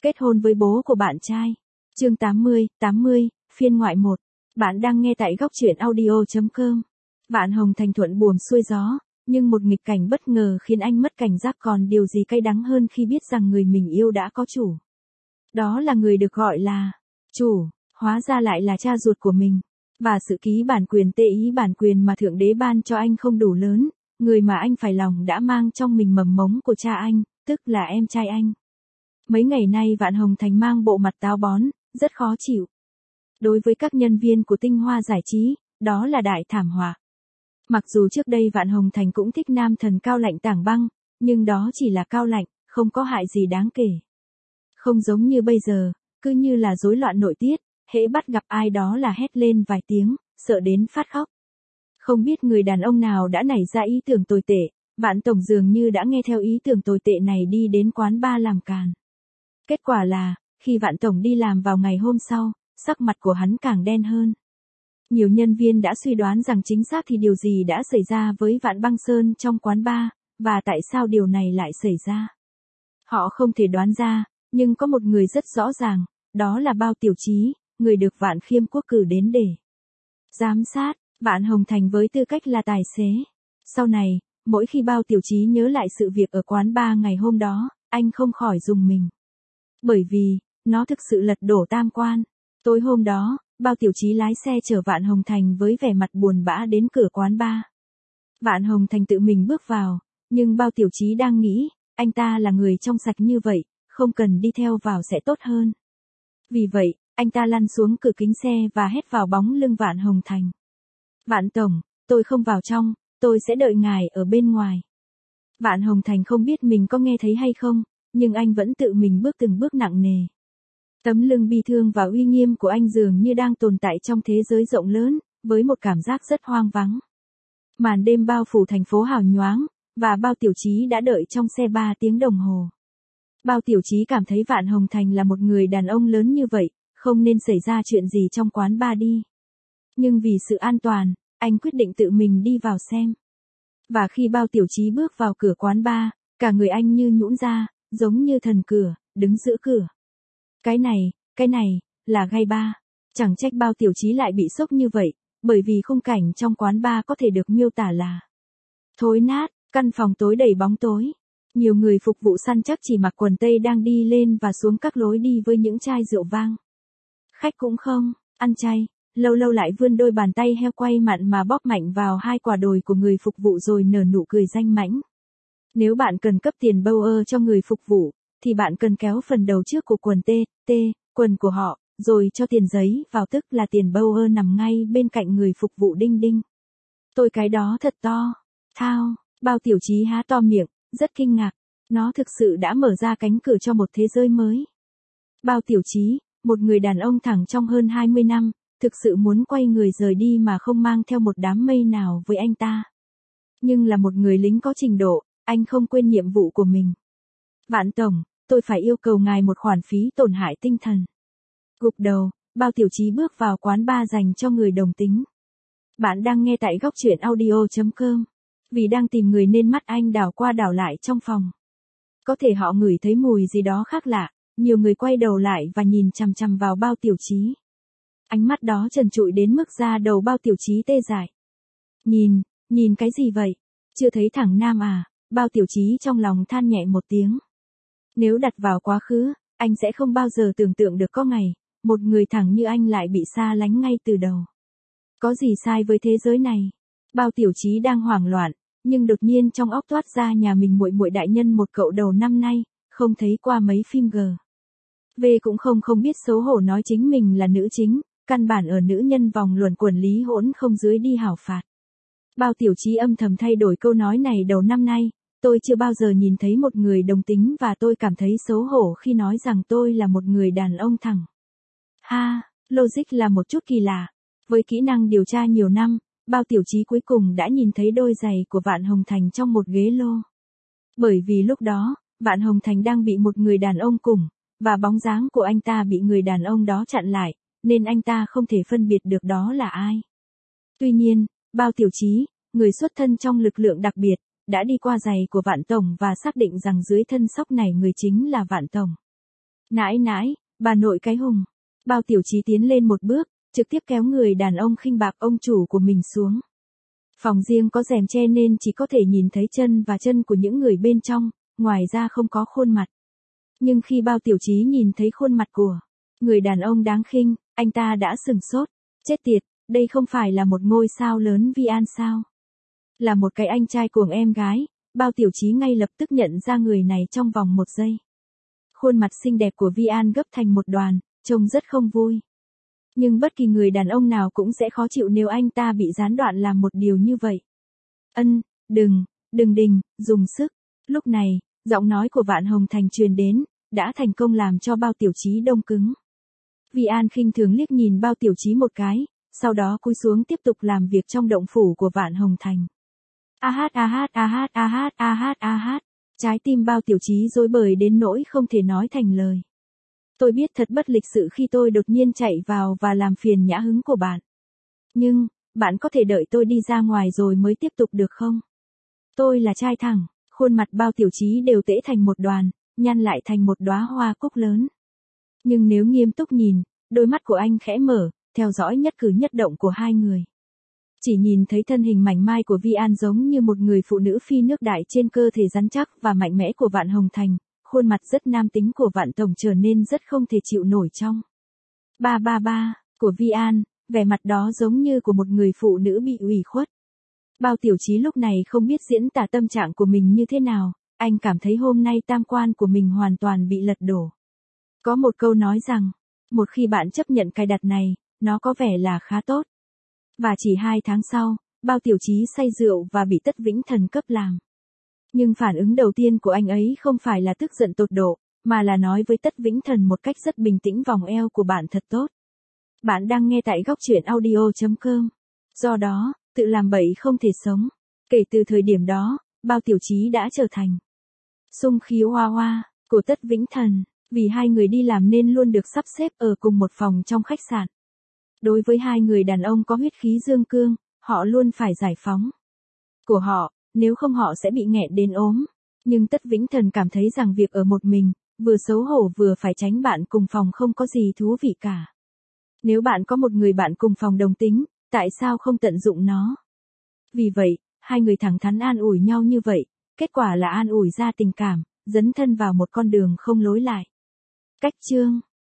Kết hôn với bố của bạn trai. Chương 80, phiên ngoại 1. Bạn đang nghe tại góc truyện audio.com. Vạn Hồng Thành thuận buồm xuôi gió, nhưng một nghịch cảnh bất ngờ khiến anh mất cảnh giác, còn điều gì cay đắng hơn khi biết rằng người mình yêu đã có chủ. Đó là người được gọi là chủ, hóa ra lại là cha ruột của mình. Và sự ký bản quyền ý bản quyền mà Thượng Đế ban cho anh không đủ lớn, người mà anh phải lòng đã mang trong mình mầm mống của cha anh, tức là em trai anh. Mấy ngày nay Vạn Hồng Thành mang bộ mặt táo bón, rất khó chịu. Đối với các nhân viên của Tinh Hoa Giải trí, đó là đại thảm họa. Mặc dù trước đây Vạn Hồng Thành cũng thích nam thần cao lạnh Tảng Băng, nhưng đó chỉ là cao lạnh, không có hại gì đáng kể. Không giống như bây giờ, cứ như là rối loạn nội tiết, hễ bắt gặp ai đó là hét lên vài tiếng, sợ đến phát khóc. Không biết người đàn ông nào đã nảy ra ý tưởng tồi tệ, Vạn Tổng dường như đã nghe theo ý tưởng tồi tệ này đi đến quán bar làm càn. Kết quả là, khi Vạn Tổng đi làm vào ngày hôm sau, sắc mặt của hắn càng đen hơn. Nhiều nhân viên đã suy đoán rằng chính xác thì điều gì đã xảy ra với Vạn Băng Sơn trong quán bar, và tại sao điều này lại xảy ra. Họ không thể đoán ra, nhưng có một người rất rõ ràng, đó là Bao Tiểu Chí, người được Vạn Khiêm Quốc cử đến để giám sát Vạn Hồng Thành với tư cách là tài xế. Sau này, mỗi khi Bao Tiểu Chí nhớ lại sự việc ở quán bar ngày hôm đó, anh không khỏi rùng mình. Bởi vì, nó thực sự lật đổ tam quan. Tối hôm đó, Bao Tiểu Chí lái xe chở Vạn Hồng Thành với vẻ mặt buồn bã đến cửa quán bar. Vạn Hồng Thành tự mình bước vào, nhưng Bao Tiểu Chí đang nghĩ, anh ta là người trong sạch như vậy, không cần đi theo vào sẽ tốt hơn. Vì vậy, anh ta lăn xuống cửa kính xe và hét vào bóng lưng Vạn Hồng Thành. Vạn Tổng, tôi không vào trong, tôi sẽ đợi ngài ở bên ngoài. Vạn Hồng Thành không biết mình có nghe thấy hay không, nhưng anh vẫn tự mình bước từng bước nặng nề. Tấm lưng bi thương và uy nghiêm của anh dường như đang tồn tại trong thế giới rộng lớn, với một cảm giác rất hoang vắng. Màn đêm bao phủ thành phố hào nhoáng, và Bao Tiểu Chí đã đợi trong xe 3 tiếng đồng hồ. Bao Tiểu Chí cảm thấy Vạn Hồng Thành là một người đàn ông lớn như vậy, không nên xảy ra chuyện gì trong quán bar đi. Nhưng vì sự an toàn, anh quyết định tự mình đi vào xem. Và khi Bao Tiểu Chí bước vào cửa quán bar, cả người anh như nhũn ra, giống như thần cửa, đứng giữa cửa. Cái này, là gay bar. Chẳng trách Bao Tiểu Chí lại bị sốc như vậy, bởi vì khung cảnh trong quán bar có thể được miêu tả là thối nát, căn phòng tối đầy bóng tối. Nhiều người phục vụ săn chắc chỉ mặc quần tây đang đi lên và xuống các lối đi với những chai rượu vang. Khách cũng không ăn chay, lâu lâu lại vươn đôi bàn tay heo quay mặn mà bóp mạnh vào 2 quả đồi của người phục vụ rồi nở nụ cười danh mãnh. Nếu bạn cần cấp tiền Bauer cho người phục vụ, thì bạn cần kéo phần đầu trước của quần quần của họ, rồi cho tiền giấy vào, tức là tiền Bauer nằm ngay bên cạnh người phục vụ đinh đinh. Tôi cái đó thật to. Thao, Bao Tiểu Chí há to miệng, rất kinh ngạc. Nó thực sự đã mở ra cánh cửa cho một thế giới mới. Bao Tiểu Chí, một người đàn ông thẳng trong hơn 20 năm, thực sự muốn quay người rời đi mà không mang theo một đám mây nào với anh ta. Nhưng là một người lính có trình độ, anh không quên nhiệm vụ của mình. Vạn Tổng, tôi phải yêu cầu ngài một khoản phí tổn hại tinh thần. Gục đầu, Bao Tiểu Chí bước vào quán bar dành cho người đồng tính. Bạn đang nghe tại góc truyện audio.com. Vì đang tìm người nên mắt anh đảo qua đảo lại trong phòng. Có thể họ ngửi thấy mùi gì đó khác lạ, nhiều người quay đầu lại và nhìn chằm chằm vào Bao Tiểu Chí. Ánh mắt đó trần trụi đến mức da đầu Bao Tiểu Chí tê dại. Nhìn cái gì vậy? Chưa thấy thằng nam à? Bao Tiểu Chí trong lòng than nhẹ một tiếng. Nếu đặt vào quá khứ, anh sẽ không bao giờ tưởng tượng được có ngày, một người thẳng như anh lại bị xa lánh ngay từ đầu. Có gì sai với thế giới này? Bao Tiểu Chí đang hoảng loạn, nhưng đột nhiên trong óc toát ra nhà mình muội muội đại nhân một cậu đầu năm nay, không thấy qua mấy phim V cũng không biết xấu hổ nói chính mình là nữ chính, căn bản ở nữ nhân vòng luẩn quẩn lý hỗn không dưới đi hảo phạt. Bao Tiểu Chí âm thầm thay đổi câu nói này đầu năm nay, tôi chưa bao giờ nhìn thấy một người đồng tính và tôi cảm thấy xấu hổ khi nói rằng tôi là một người đàn ông thẳng. Ha, logic là một chút kỳ lạ. Với kỹ năng điều tra nhiều năm, Bao Tiểu Chí cuối cùng đã nhìn thấy đôi giày của Vạn Hồng Thành trong một ghế lô. Bởi vì lúc đó, Vạn Hồng Thành đang bị một người đàn ông cùng, và bóng dáng của anh ta bị người đàn ông đó chặn lại, nên anh ta không thể phân biệt được đó là ai. Tuy nhiên, Bao Tiểu Chí, người xuất thân trong lực lượng đặc biệt, đã đi qua giày của Vạn Tổng và xác định rằng dưới thân sóc này người chính là Vạn Tổng. Nãi nãi, bà nội cái hùng. Bao Tiểu Chí tiến lên một bước, trực tiếp kéo người đàn ông khinh bạc ông chủ của mình xuống. Phòng riêng có rèm che nên chỉ có thể nhìn thấy chân và chân của những người bên trong, ngoài ra không có khuôn mặt. Nhưng khi Bao Tiểu Chí nhìn thấy khuôn mặt của người đàn ông đáng khinh, anh ta đã sừng sốt. Chết tiệt, đây không phải là một ngôi sao lớn Vi An sao? Là một cái anh trai cuồng em gái, Bao Tiểu Chí ngay lập tức nhận ra người này trong vòng 1 giây. Khuôn mặt xinh đẹp của Vi An gấp thành một đoàn, trông rất không vui. Nhưng bất kỳ người đàn ông nào cũng sẽ khó chịu nếu anh ta bị gián đoạn làm một điều như vậy. Đừng dùng sức. Lúc này, giọng nói của Vạn Hồng Thành truyền đến, đã thành công làm cho Bao Tiểu Chí đông cứng. Vi An khinh thường liếc nhìn Bao Tiểu Chí một cái, sau đó cúi xuống tiếp tục làm việc trong động phủ của Vạn Hồng Thành. Trái tim Bao Tiểu Chí rối bời đến nỗi không thể nói thành lời. Tôi biết thật bất lịch sự khi tôi đột nhiên chạy vào và làm phiền nhã hứng của bạn. Nhưng, bạn có thể đợi tôi đi ra ngoài rồi mới tiếp tục được không? Tôi là trai thẳng, khuôn mặt Bao Tiểu Chí đều tễ thành một đoàn, nhăn lại thành một đóa hoa cúc lớn. Nhưng nếu nghiêm túc nhìn, đôi mắt của anh khẽ mở, theo dõi nhất cử nhất động của hai người. Chỉ nhìn thấy thân hình mảnh mai của Vi An giống như một người phụ nữ phi nước đại trên cơ thể rắn chắc và mạnh mẽ của Vạn Hồng Thành, khuôn mặt rất nam tính của Vạn Tổng trở nên rất không thể chịu nổi trong. Ba của Vi An, vẻ mặt đó giống như của một người phụ nữ bị ủy khuất. Bao Tiểu Chí lúc này không biết diễn tả tâm trạng của mình như thế nào, anh cảm thấy hôm nay tam quan của mình hoàn toàn bị lật đổ. Có một câu nói rằng, một khi bạn chấp nhận cài đặt này, nó có vẻ là khá tốt. Và chỉ 2 tháng sau, Bao Tiểu Chí say rượu và bị Tất Vĩnh Thần cấp làm. Nhưng phản ứng đầu tiên của anh ấy không phải là tức giận tột độ, mà là nói với Tất Vĩnh Thần một cách rất bình tĩnh vòng eo của bạn thật tốt. Bạn đang nghe tại góc truyện audio.com. Do đó, tự làm bậy không thể sống. Kể từ thời điểm đó, Bao Tiểu Chí đã trở thành sung khí hoa hoa của Tất Vĩnh Thần, vì hai người đi làm nên luôn được sắp xếp ở cùng một phòng trong khách sạn. Đối với hai người đàn ông có huyết khí dương cương, họ luôn phải giải phóng của họ, nếu không họ sẽ bị nghẹn đến ốm. Nhưng Tất Vĩnh Thần cảm thấy rằng việc ở một mình, vừa xấu hổ vừa phải tránh bạn cùng phòng không có gì thú vị cả. Nếu bạn có một người bạn cùng phòng đồng tính, tại sao không tận dụng nó? Vì vậy, hai người thẳng thắn an ủi nhau như vậy, kết quả là an ủi ra tình cảm, dấn thân vào một con đường không lối lại. Cách chương